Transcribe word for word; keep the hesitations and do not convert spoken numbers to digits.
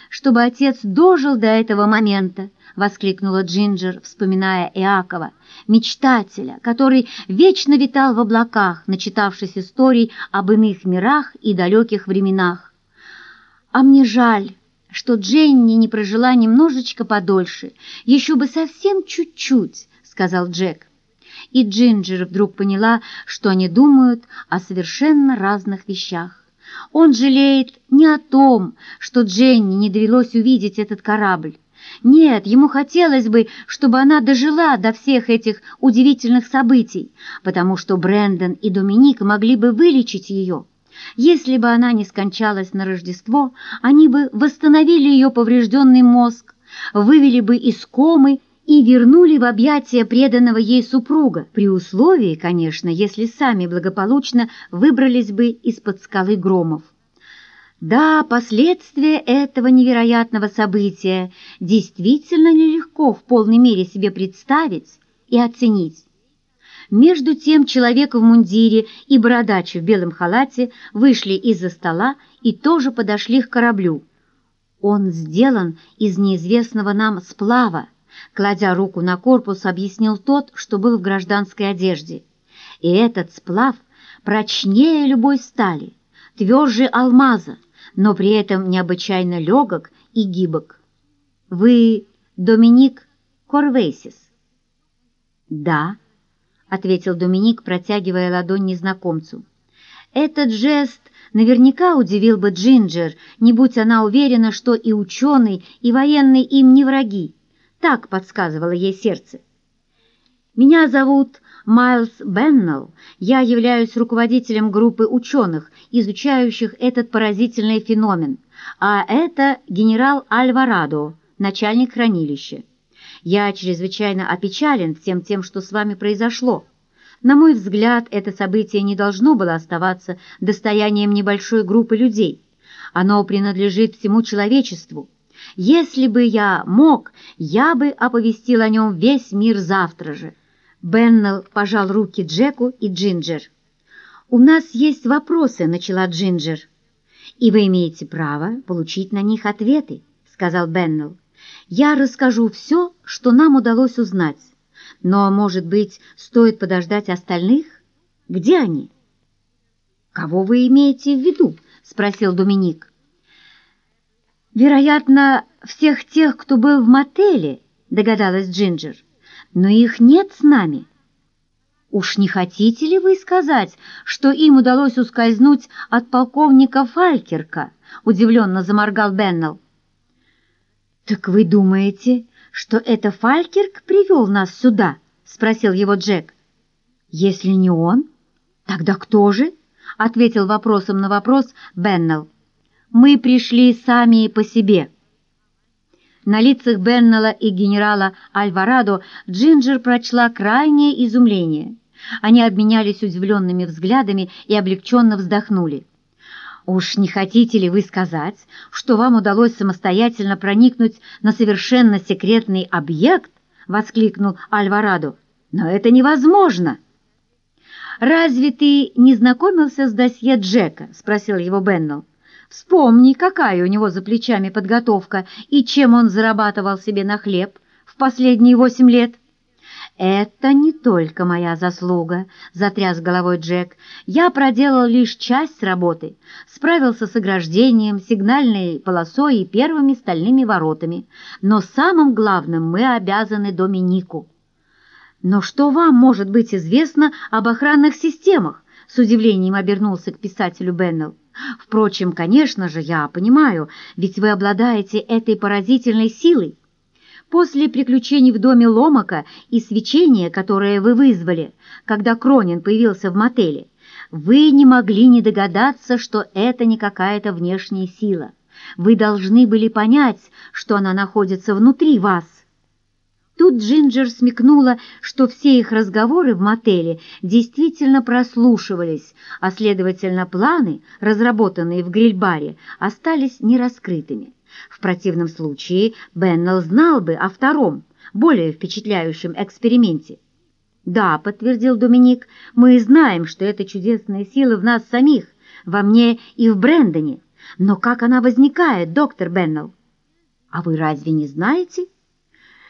чтобы отец дожил до этого момента», — воскликнула Джинджер, вспоминая Иакова, мечтателя, который вечно витал в облаках, начитавшись историй об иных мирах и далеких временах. «А мне жаль, что Дженни не прожила немножечко подольше, еще бы совсем чуть-чуть», — сказал Джек. И Джинджер вдруг поняла, что они думают о совершенно разных вещах. Он жалеет не о том, что Дженни не довелось увидеть этот корабль. Нет, ему хотелось бы, чтобы она дожила до всех этих удивительных событий, потому что Брэндон и Доминик могли бы вылечить ее. Если бы она не скончалась на Рождество, они бы восстановили ее поврежденный мозг, вывели бы из комы и вернули в объятия преданного ей супруга, при условии, конечно, если сами благополучно выбрались бы из-под скалы Громов. Да, последствия этого невероятного события действительно нелегко в полной мере себе представить и оценить. Между тем человек в мундире и бородач в белом халате вышли из-за стола и тоже подошли к кораблю. «Он сделан из неизвестного нам сплава», — кладя руку на корпус, объяснил тот, что был в гражданской одежде. «И этот сплав прочнее любой стали, тверже алмаза, но при этом необычайно легок и гибок. Вы Доминик Корвейсис?» «Да», — ответил Доминик, протягивая ладонь незнакомцу. Этот жест наверняка удивил бы Джинджер, не будь она уверена, что и ученый, и военный им не враги. Так подсказывало ей сердце. «Меня зовут Майлз Беннелл. Я являюсь руководителем группы ученых, изучающих этот поразительный феномен, а это генерал Альварадо, начальник хранилища. Я чрезвычайно опечален всем тем, что с вами произошло. На мой взгляд, это событие не должно было оставаться достоянием небольшой группы людей. Оно принадлежит всему человечеству. Если бы я мог, я бы оповестил о нем весь мир завтра же». Беннелл пожал руки Джеку и Джинджер. «У нас есть вопросы», — начала Джинджер. «И вы имеете право получить на них ответы», — сказал Беннелл. «Я расскажу все, что нам удалось узнать. Но, может быть, стоит подождать остальных? Где они?» «Кого вы имеете в виду?» — спросил Доминик. «Вероятно, всех тех, кто был в мотеле», — догадалась Джинджер. «Но их нет с нами». «Уж не хотите ли вы сказать, что им удалось ускользнуть от полковника Фалькерка?» — удивленно заморгал Беннелл. «Так вы думаете, что это Фалькерк привел нас сюда?» — спросил его Джек. «Если не он, тогда кто же?» — ответил вопросом на вопрос Беннелл. «Мы пришли сами по себе». На лицах Беннелла и генерала Альварадо Джинджер прочла крайнее изумление. Они обменялись удивленными взглядами и облегченно вздохнули. «Уж не хотите ли вы сказать, что вам удалось самостоятельно проникнуть на совершенно секретный объект?» — воскликнул Альварадо. «Но это невозможно!» «Разве ты не знакомился с досье Джека?» — спросил его Беннелл. «Вспомни, какая у него за плечами подготовка и чем он зарабатывал себе на хлеб в последние восемь лет». «Это не только моя заслуга», — затряс головой Джек. «Я проделал лишь часть работы, справился с ограждением, сигнальной полосой и первыми стальными воротами. Но самым главным мы обязаны Доминику». «Но что вам может быть известно об охранных системах?» — с удивлением обернулся к писателю Беннелл. «Впрочем, конечно же, я понимаю, ведь вы обладаете этой поразительной силой. После приключений в доме Ломака и свечения, которое вы вызвали, когда Кронин появился в мотеле, вы не могли не догадаться, что это не какая-то внешняя сила. Вы должны были понять, что она находится внутри вас». Тут Джинджер смекнула, что все их разговоры в мотеле действительно прослушивались, а, следовательно, планы, разработанные в гриль-баре, остались нераскрытыми. В противном случае Беннелл знал бы о втором, более впечатляющем эксперименте. «Да», — подтвердил Доминик, — «мы знаем, что эта чудесная сила в нас самих, во мне и в Брэндоне. Но как она возникает, доктор Беннелл?» А вы разве не знаете,